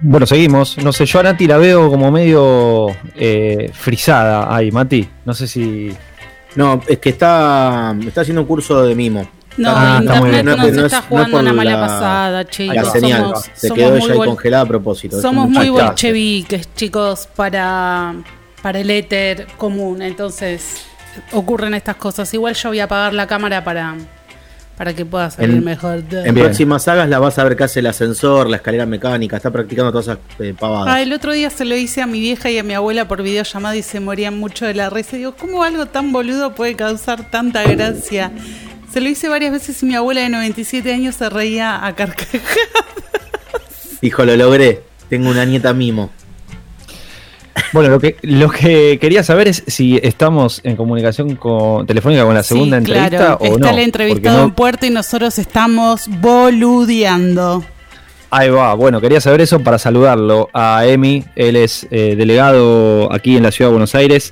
Bueno, seguimos. No sé, yo a Nati la veo como medio frisada ahí, Mati. No sé si... No, es que está haciendo un curso de mimo. No, internet no, nos no está es jugando una mala la pasada, chicos. La señal se quedó ella ahí congelada a propósito. Somos muy bolcheviques, chicos, para el éter común. Entonces ocurren estas cosas. Igual yo voy a apagar la cámara para que pueda salir mejor. En próximas sagas la vas a ver que hace el ascensor, la escalera mecánica, está practicando todas esas pavadas. El otro día se lo hice a mi vieja y a mi abuela por videollamada y se morían mucho de la risa. Digo, ¿cómo algo tan boludo puede causar tanta gracia? Se lo hice varias veces y mi abuela de 97 años se reía a carcajadas. Hijo, lo logré. Tengo una nieta mimo. Bueno, lo que quería saber es si estamos en comunicación telefónica con la segunda entrevista o no. Está el entrevistado en puerta y nosotros estamos boludeando. Ahí va, bueno, quería saber eso para saludarlo a Emi. Él es delegado aquí en la Ciudad de Buenos Aires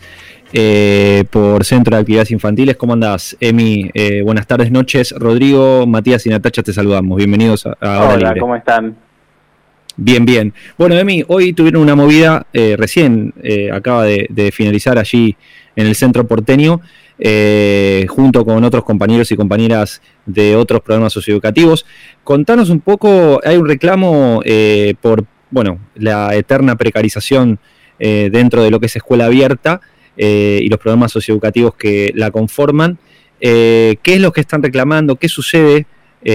por Centro de Actividades Infantiles. ¿Cómo andás, Emi? Buenas tardes, noches. Rodrigo, Matías y Natacha te saludamos. Bienvenidos a Hora Libre. Hola, ¿cómo están? Bien, bien. Bueno, Emi, hoy tuvieron una movida, recién acaba de finalizar allí en el centro porteño, junto con otros compañeros y compañeras de otros programas socioeducativos. Contanos un poco, hay un reclamo por, la eterna precarización dentro de lo que es escuela abierta y los programas socioeducativos que la conforman. ¿Qué es lo que están reclamando? ¿Qué sucede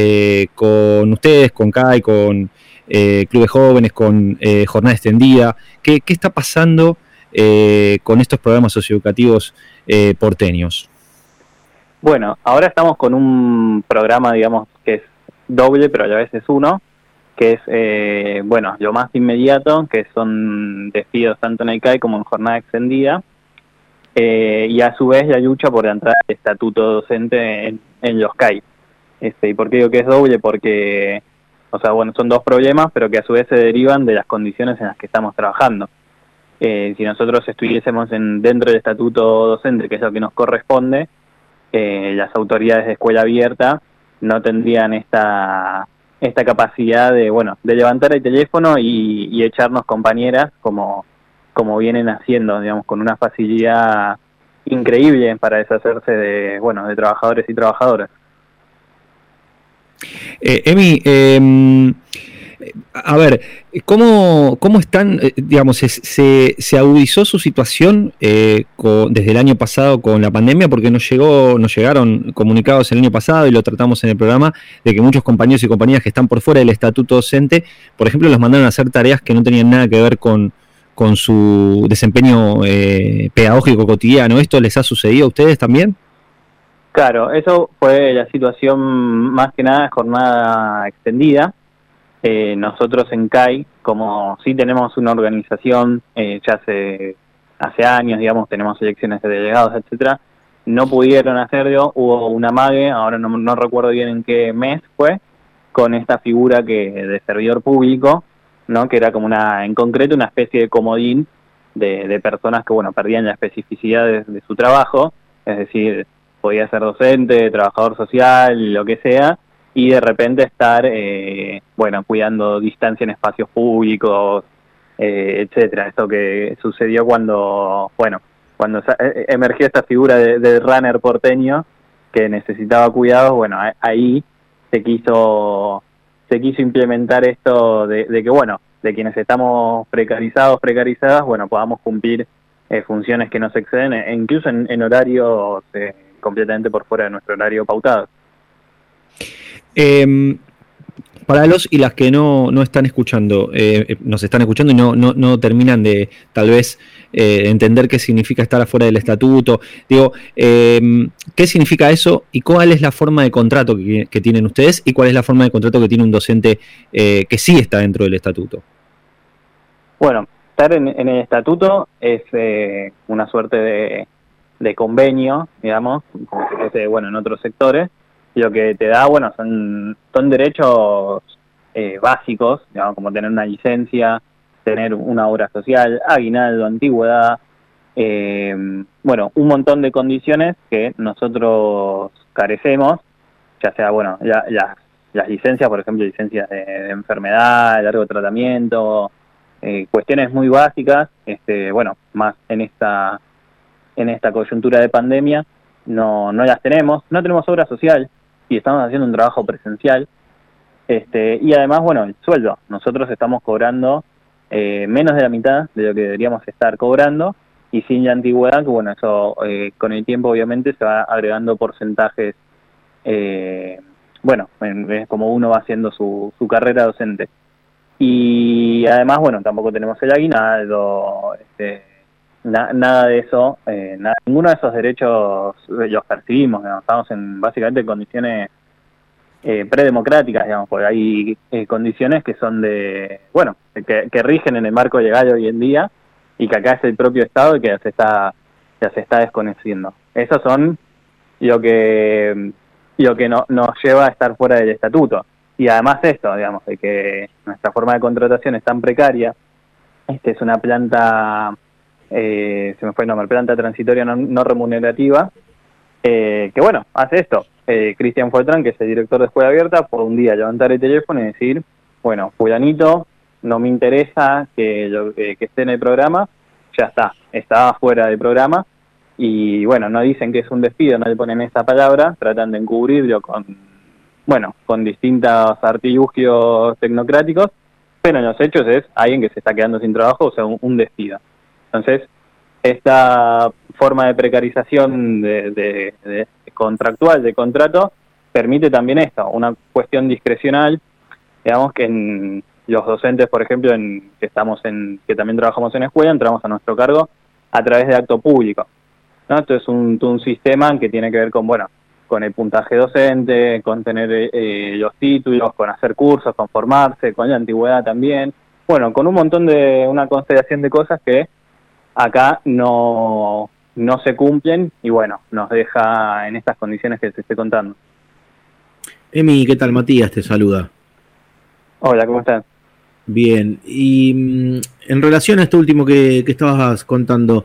con ustedes, con CAI, con clubes jóvenes, con jornada extendida? ¿Qué está pasando con estos programas socioeducativos porteños? Bueno, ahora estamos con un programa, digamos, que es doble, pero a la vez es uno, que es, lo más inmediato, que son despidos tanto en el CAI como en jornada extendida, y a su vez la lucha por la entrada del estatuto docente en los CAI. ¿Y por qué digo que es doble? Porque son dos problemas, pero que a su vez se derivan de las condiciones en las que estamos trabajando. Si nosotros estuviésemos dentro del estatuto docente, que es lo que nos corresponde, las autoridades de escuela abierta no tendrían esta capacidad de levantar el teléfono y echarnos compañeras como vienen haciendo, digamos, con una facilidad increíble para deshacerse de trabajadores y trabajadoras. Emi, a ver, ¿cómo están, digamos, se agudizó su situación desde el año pasado con la pandemia? Porque nos llegaron comunicados el año pasado y lo tratamos en el programa, de que muchos compañeros y compañeras que están por fuera del estatuto docente, por ejemplo, los mandaron a hacer tareas que no tenían nada que ver con su desempeño pedagógico cotidiano. ¿Esto les ha sucedido a ustedes también? Claro, eso fue la situación más que nada de jornada extendida. Nosotros en CAI, como sí tenemos una organización ya hace años, digamos, tenemos elecciones de delegados, etcétera, no pudieron hacerlo, hubo una amague, ahora no recuerdo bien en qué mes fue, con esta figura de servidor público, ¿no? Que era como en concreto una especie de comodín de personas que perdían la especificidad de su trabajo, es decir, podía ser docente, trabajador social, lo que sea, y de repente estar, cuidando distancia en espacios públicos, etcétera. Esto que sucedió cuando emergió esta figura del runner porteño que necesitaba cuidados. Ahí se quiso implementar esto de que, de quienes estamos precarizadas, podamos cumplir funciones que nos exceden, incluso en horarios completamente por fuera de nuestro horario pautado. Para los y las que no están escuchando, nos están escuchando y no terminan de tal vez entender qué significa estar afuera del estatuto, digo, ¿qué significa eso y cuál es la forma de contrato que tienen ustedes y cuál es la forma de contrato que tiene un docente que sí está dentro del estatuto? Bueno, estar en el estatuto es una suerte de convenio, digamos, como se hace en otros sectores. Lo que te da, son derechos básicos, digamos, como tener una licencia, tener una obra social, aguinaldo, antigüedad, un montón de condiciones que nosotros carecemos, ya sea, las licencias, por ejemplo, licencias de enfermedad, de largo tratamiento, cuestiones muy básicas, bueno, más en esta coyuntura de pandemia, no las tenemos. No tenemos obra social y estamos haciendo un trabajo presencial. Y además, bueno, el sueldo. Nosotros estamos cobrando menos de la mitad de lo que deberíamos estar cobrando, y sin la antigüedad, que bueno, eso con el tiempo obviamente se va agregando porcentajes, bueno, es como uno va haciendo su carrera docente. Y además, bueno, tampoco tenemos el aguinaldo, nada de eso, ninguno de esos derechos los percibimos, digamos. Estamos básicamente en condiciones predemocráticas, digamos, porque hay condiciones que son que rigen en el marco legal hoy en día, y que acá es el propio Estado el que se está desconociendo. Esos son lo que nos lleva a estar fuera del estatuto. Y además esto, digamos, de que nuestra forma de contratación es tan precaria. Es una planta, se me fue el nombre, planta transitoria no remunerativa, que bueno, hace esto. Cristian Fortrán, que es el director de Escuela Abierta, por un día levantar el teléfono y decir, bueno, fulanito, no me interesa que esté en el programa, ya estaba fuera del programa, y bueno, no dicen que es un despido, no le ponen esa palabra, tratan de encubrirlo con distintos artilugios tecnocráticos, pero en los hechos es alguien que se está quedando sin trabajo, o sea, un despido. Entonces, esta forma de precarización de contractual, de contrato, permite también esto, una cuestión discrecional, digamos, que en los docentes, por ejemplo, que también trabajamos en escuela, entramos a nuestro cargo a través de acto público, ¿no? Esto es un sistema que tiene que ver con el puntaje docente, con tener los títulos, con hacer cursos, con formarse, con la antigüedad también, bueno, con un montón una constelación de cosas que acá no se cumplen, y bueno, nos deja en estas condiciones que te estoy contando. Emi, ¿qué tal? Matías te saluda. Hola, ¿cómo estás? Bien, y en relación a esto último que estabas contando,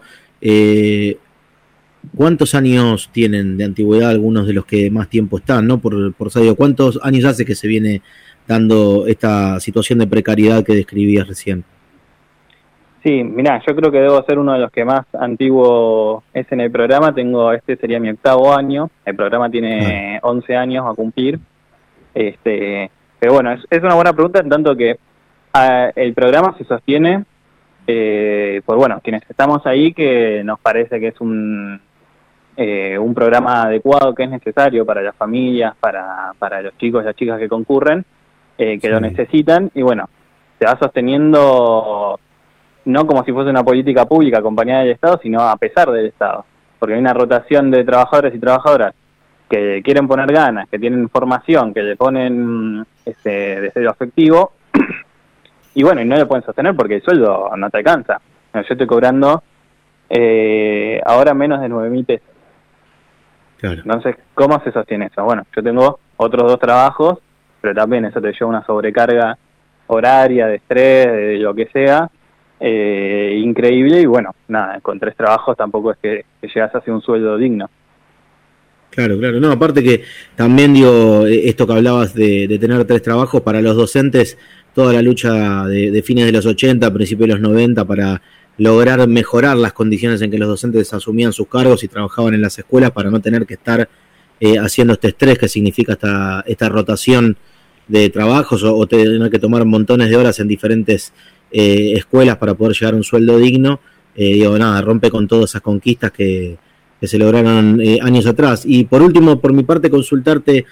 ¿cuántos años tienen de antigüedad algunos de los que más tiempo están, ¿no? Por saber, ¿cuántos años hace que se viene dando esta situación de precariedad que describías recién? Sí, mirá, yo creo que debo ser uno de los que más antiguo es en el programa. Sería mi 8º año. El programa tiene 11 años a cumplir. Pero bueno, es una buena pregunta, en tanto que el programa se sostiene por quienes estamos ahí, que nos parece que es un programa adecuado, que es necesario para las familias, para los chicos y las chicas que concurren, que lo necesitan, y bueno, se va sosteniendo no como si fuese una política pública acompañada del Estado, sino a pesar del Estado, porque hay una rotación de trabajadores y trabajadoras que quieren poner ganas, que tienen formación, que le ponen deseo afectivo, y bueno, y no lo pueden sostener porque el sueldo no te alcanza. Yo estoy cobrando ahora menos de 9.000 pesos. Claro. Entonces, ¿cómo se sostiene eso? Bueno, yo tengo otros 2 trabajos, pero también eso te lleva una sobrecarga horaria, de estrés, de lo que sea, increíble, y bueno, nada, con 3 trabajos tampoco es que llegas hacia un sueldo digno. Claro, no, aparte que también esto que hablabas de tener 3 trabajos para los docentes, toda la lucha de fines de los 80, principios de los 90 para lograr mejorar las condiciones en que los docentes asumían sus cargos y trabajaban en las escuelas, para no tener que estar haciendo este estrés que significa esta rotación de trabajos, o tener que tomar montones de horas en diferentes escuelas para poder llegar a un sueldo digno. Rompe con todas esas conquistas que se lograron años atrás. Y por último, por mi parte, consultarte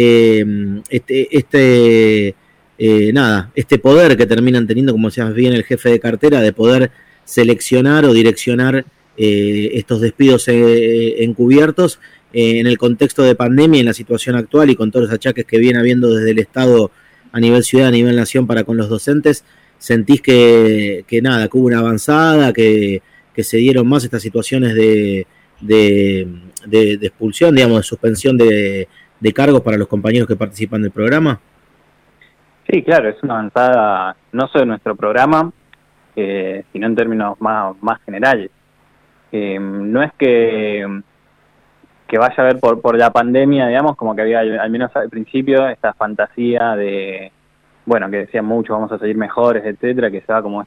este poder que terminan teniendo, como decías bien, el jefe de cartera, de poder seleccionar o direccionar estos despidos encubiertos en el contexto de pandemia, en la situación actual y con todos los achaques que viene habiendo desde el Estado a nivel ciudad, a nivel nación para con los docentes. ¿Sentís que hubo una avanzada, que se dieron más estas situaciones de expulsión, digamos, de suspensión de cargos para los compañeros que participan del programa? Sí, claro, es una avanzada no solo en nuestro programa, sino en términos más generales. No es que vaya a haber por la pandemia, digamos, como que había, al menos al principio, esta fantasía de bueno, que decían mucho, vamos a salir mejores, etcétera, que se va como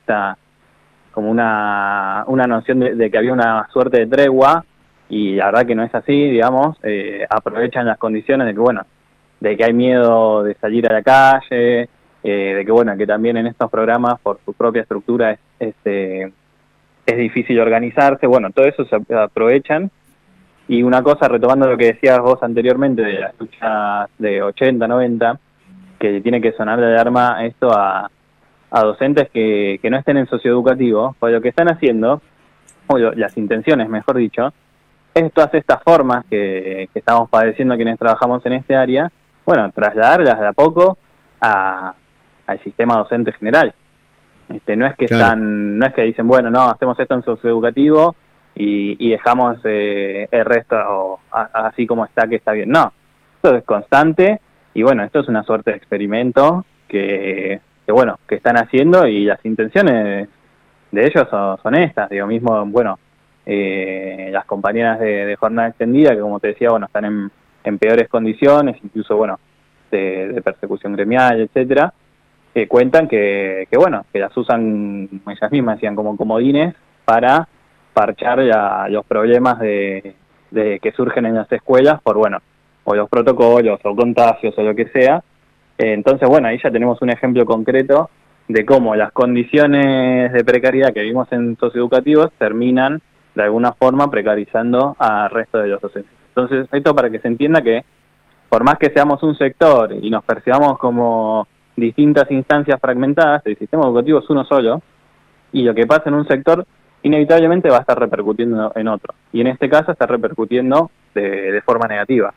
una noción de que había una suerte de tregua, y la verdad que no es así, digamos. Aprovechan las condiciones de que, bueno, de que hay miedo de salir a la calle, de que, bueno, que también en estos programas, por su propia estructura, es difícil organizarse. Bueno, todo eso se aprovechan. Y una cosa, retomando lo que decías vos anteriormente de las luchas de 80, 90, que tiene que sonar de alarma esto a docentes que no estén en socioeducativo, pues lo que están haciendo, o las intenciones, mejor dicho, es todas estas formas que estamos padeciendo quienes trabajamos en este área, bueno, trasladarlas de a poco al sistema docente general. No es que claro. no es que dicen, bueno, no, hacemos esto en socioeducativo y dejamos el resto así como está, que está bien. No, esto es constante, y bueno, esto es una suerte de experimento que bueno, que están haciendo, y las intenciones de ellos son estas. Digo, mismo, bueno, las compañeras de jornada extendida, que como te decía, bueno, están en peores condiciones, incluso, bueno, de persecución gremial, etcétera, que cuentan que bueno, que las usan ellas mismas, decían, como comodines para parchar los problemas de que surgen en las escuelas por, bueno, o los protocolos, o contagios, o lo que sea. Entonces, bueno, ahí ya tenemos un ejemplo concreto de cómo las condiciones de precariedad que vivimos en socioeducativos terminan, de alguna forma, precarizando al resto de los docentes. Entonces, esto para que se entienda que, por más que seamos un sector y nos percibamos como distintas instancias fragmentadas, el sistema educativo es uno solo, y lo que pasa en un sector inevitablemente va a estar repercutiendo en otro. Y en este caso está repercutiendo de forma negativa.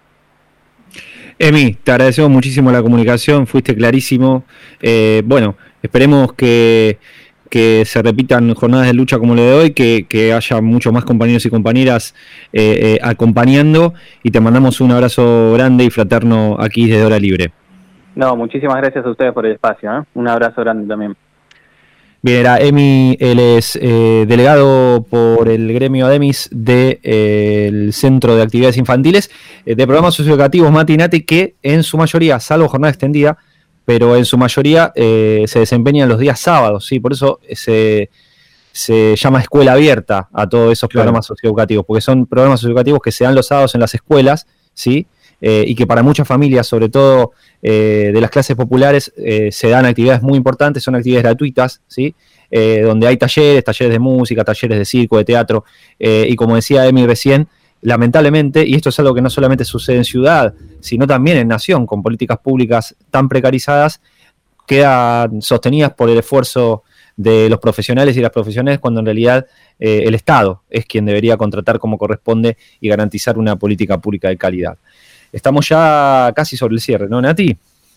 Emi, te agradecemos muchísimo la comunicación, fuiste clarísimo. Bueno, esperemos que se repitan jornadas de lucha como la de hoy, que haya muchos más compañeros y compañeras acompañando, y te mandamos un abrazo grande y fraterno aquí desde Hora Libre. No, muchísimas gracias a ustedes por el espacio, ¿eh? Un abrazo grande también. Bien, era Emi, él es delegado por el gremio ADEMIS del Centro de Actividades Infantiles, de programas socioeducativos Mati Nati, que en su mayoría, salvo jornada extendida, pero en su mayoría se desempeñan los días sábados, ¿sí? Por eso se llama escuela abierta a todos esos programas socioeducativos, porque son programas socioeducativos que se dan los sábados en las escuelas, ¿sí? Y que para muchas familias, sobre todo de las clases populares, se dan actividades muy importantes, son actividades gratuitas, ¿sí? Donde hay talleres de música, talleres de circo, de teatro, y como decía Emi recién, lamentablemente, y esto es algo que no solamente sucede en ciudad, sino también en nación, con políticas públicas tan precarizadas, quedan sostenidas por el esfuerzo de los profesionales y las profesionales, cuando en realidad el Estado es quien debería contratar como corresponde y garantizar una política pública de calidad. Estamos ya casi sobre el cierre, ¿no, Nati?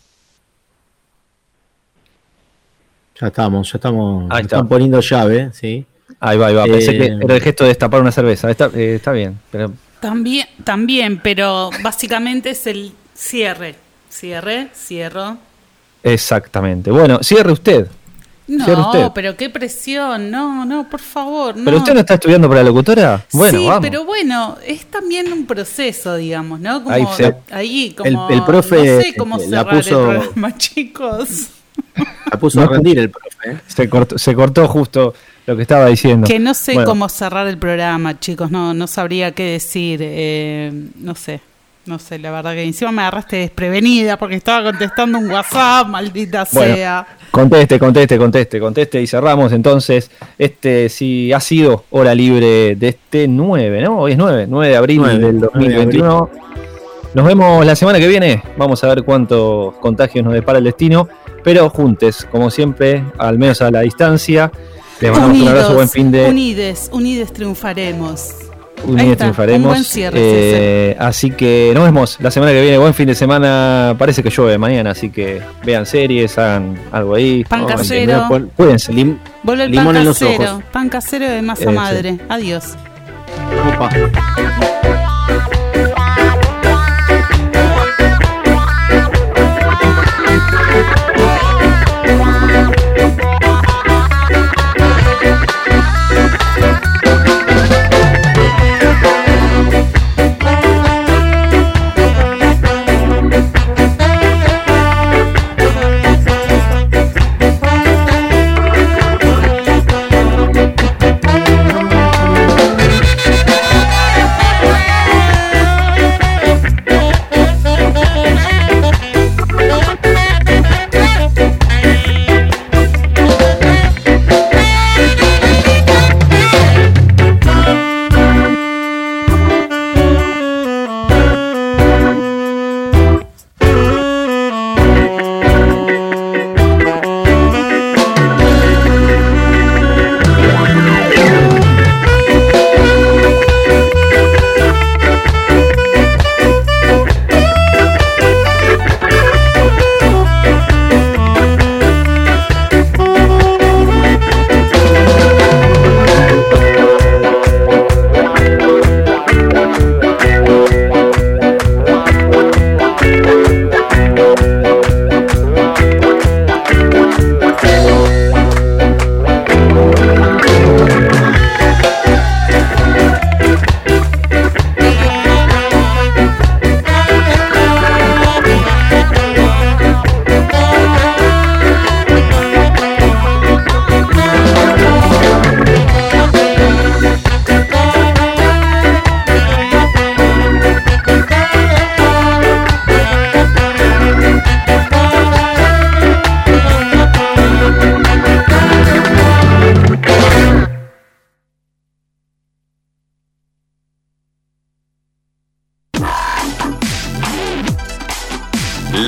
Ya estamos. Ahí Están poniendo llave, ¿sí? Ahí va. Pensé que era el gesto de destapar una cerveza. Está bien. Pero... También, pero básicamente es el cierre. Cierro. Exactamente. Bueno, cierre usted. No, pero qué presión. No, por favor. No. ¿Pero usted no está estudiando para locutora? Bueno, sí, vamos. pero bueno, es también un proceso, digamos, ¿no? Como ahí como el profe no sé cómo cerrar el programa, chicos. La puso a rendir el profe, ¿eh? Se cortó justo lo que estaba diciendo. Que no sé cómo cerrar el programa, chicos. No sabría qué decir. No sé, la verdad que encima me agarraste desprevenida porque estaba contestando un WhatsApp, maldita sea. Conteste y cerramos entonces. Sí ha sido Hora Libre de este 9, ¿no? Hoy es 9 de abril del 2021. Nos vemos la semana que viene. Vamos a ver cuántos contagios nos depara el destino, pero juntos, como siempre, al menos a la distancia. Les mandamos un abrazo, buen fin de... Unides triunfaremos. Unidos triunfaremos. Un buen cierre, así que nos vemos la semana que viene. Buen fin de semana. Parece que llueve mañana, así que vean series, hagan algo ahí. Pan casero. Cuídense. Vuelve el pan casero. Pan casero de masa madre. Adiós. Opa.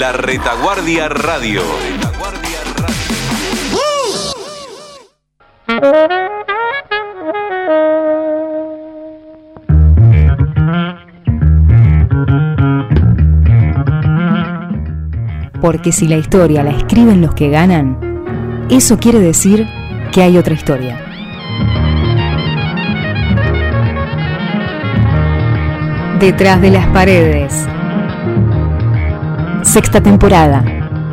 La Retaguardia Radio. Porque si la historia la escriben los que ganan, eso quiere decir que hay otra historia. Detrás de las paredes. Sexta temporada.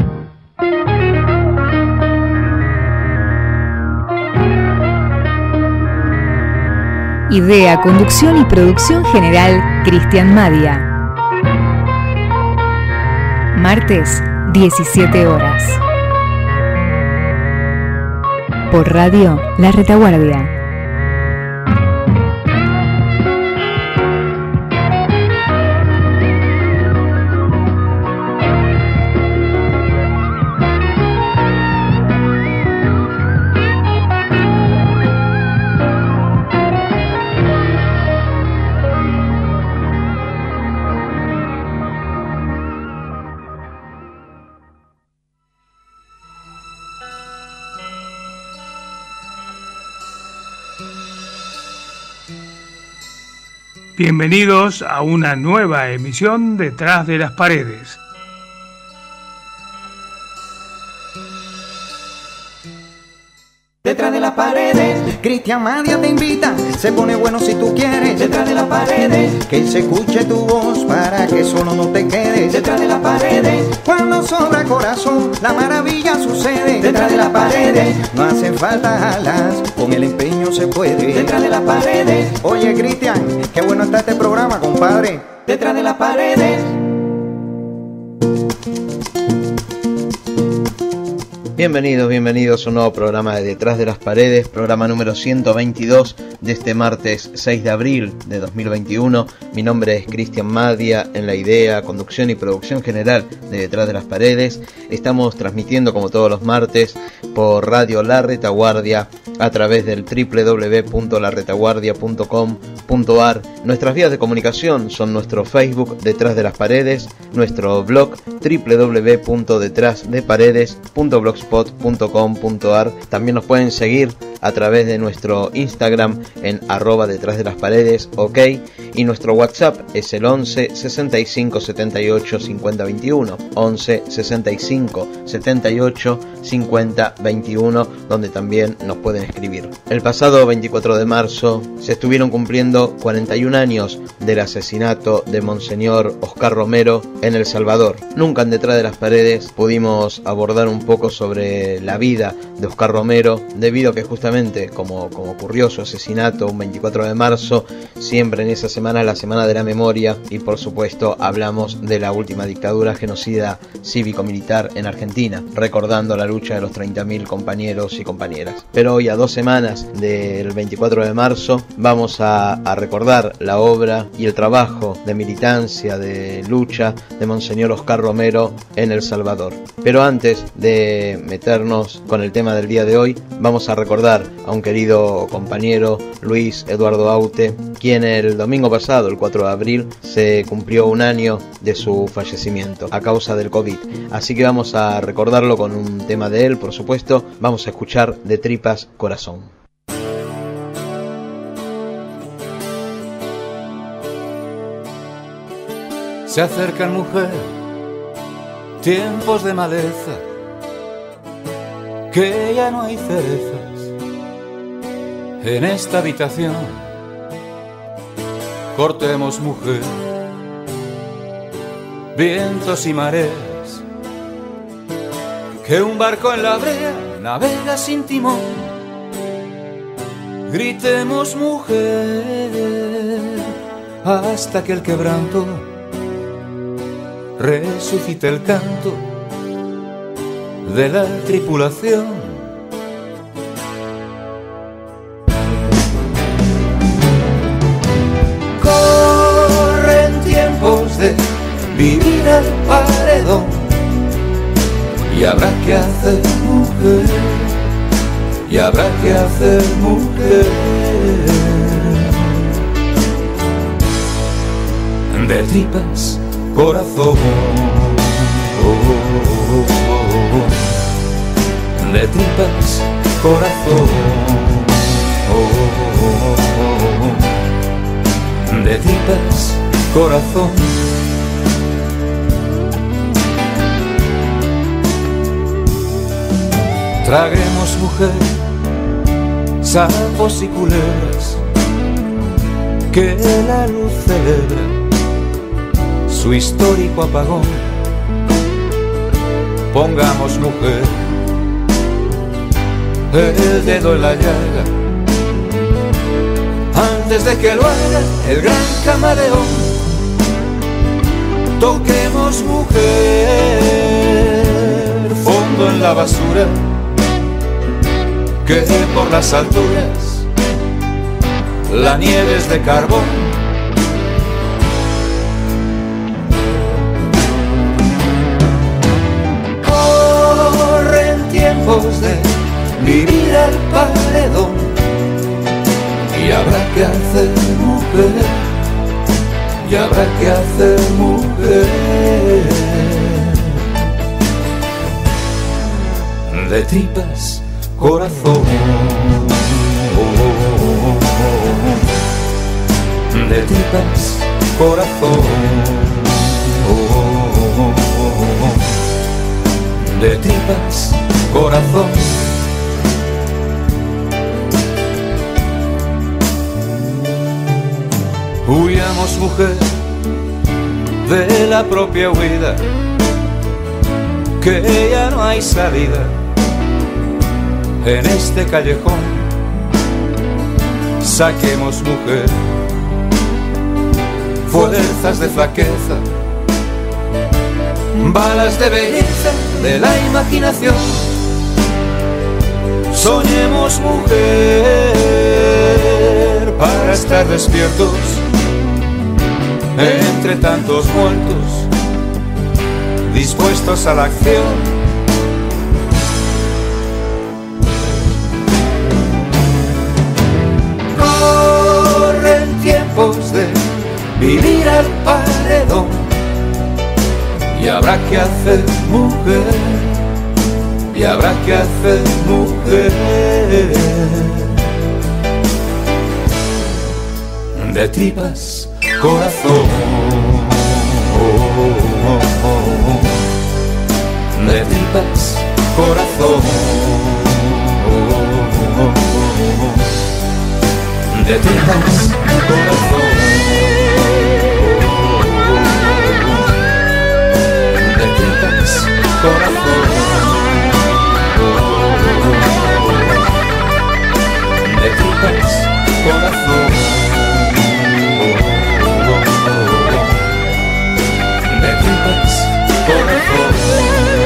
Idea, conducción y producción general, Cristian Madia. Martes, 17 horas. Por Radio La Retaguardia. Bienvenidos a una nueva emisión Detrás de las Paredes. Detrás de las paredes, Cristian Madia te invita, se pone bueno si tú quieres. Detrás de las paredes, que se escuche tu voz para que solo no te quedes. Detrás de las paredes, cuando sobra corazón, la maravilla sucede. Detrás de las paredes, no hacen falta alas, con el empeño se puede. Detrás de las paredes, oye Cristian, qué bueno está este programa, compadre. Detrás de las paredes. Bienvenidos a un nuevo programa de Detrás de las Paredes, programa número 122 de este martes 6 de abril de 2021. Mi nombre es Cristian Madia, en la idea, conducción y producción general de Detrás de las Paredes. Estamos transmitiendo como todos los martes por Radio La Retaguardia a través del www.laretaguardia.com.ar. Nuestras vías de comunicación son nuestro Facebook Detrás de las Paredes, nuestro blog www.detrasdeparedes.blogspot.com.ar. También nos pueden seguir a través de nuestro Instagram en @detrás de las paredes, ok, y nuestro WhatsApp es el 11 65 78 50 21, 11 65 78 50 21, donde también nos pueden escribir. El pasado 24 de marzo se estuvieron cumpliendo 41 años del asesinato de Monseñor Oscar Romero en El Salvador. Nunca en Detrás de las Paredes pudimos abordar un poco sobre la vida de Oscar Romero, debido a que justamente como ocurrió su asesinato un 24 de marzo, siempre en esa semana es la Semana de la Memoria, y por supuesto hablamos de la última dictadura genocida cívico-militar en Argentina, recordando la lucha de los 30.000 compañeros y compañeras. Pero hoy, a 2 semanas del 24 de marzo, vamos a recordar la obra y el trabajo de militancia, de lucha de Monseñor Oscar Romero en El Salvador. Pero antes de meternos con el tema del día de hoy, vamos a recordar a un querido compañero, Luis Eduardo Aute, quien el domingo pasado, el 4 de abril, se cumplió un año de su fallecimiento a causa del COVID. Así que vamos a recordarlo con un tema de él, por supuesto. Vamos a escuchar De Tripas Corazón. Se acercan, mujer, tiempos de maleza, que ya no hay cerezas en esta habitación. Cortemos, mujer, vientos y mareas, que un barco en la brea navega sin timón. Gritemos, mujer, hasta que el quebranto resucite el canto de la tripulación. Corren tiempos de vivir al paredón, y habrá que hacer, mujer, y habrá que hacer, mujer. De tripas corazón. de tripas, corazón, de tripas, corazón. Traguemos, mujer, sapos y culebras, que la luz celebra su histórico apagón. Pongamos, mujer, el dedo en la llaga antes de que lo haga el gran camaleón. Toquemos, mujer, fondo en la basura, que por las alturas la nieve es de carbón. Corren tiempos de vivir al paredón y habrá que hacer mujer, y habrá que hacer mujer de tripas, corazón, de tripas, corazón, de tripas, corazón. Huyamos, mujer, de la propia huida, que ya no hay salida en este callejón. Saquemos, mujer, fuerzas de flaqueza, balas de belleza de la imaginación. Soñemos, mujer, para estar despiertos entre tantos muertos, dispuestos a la acción. Tiempos de vivir al paredón y habrá que hacer mujer, y habrá que hacer mujer de tripas, corazón, de tripas, corazón, de tripas, corazón, de tripas, corazón.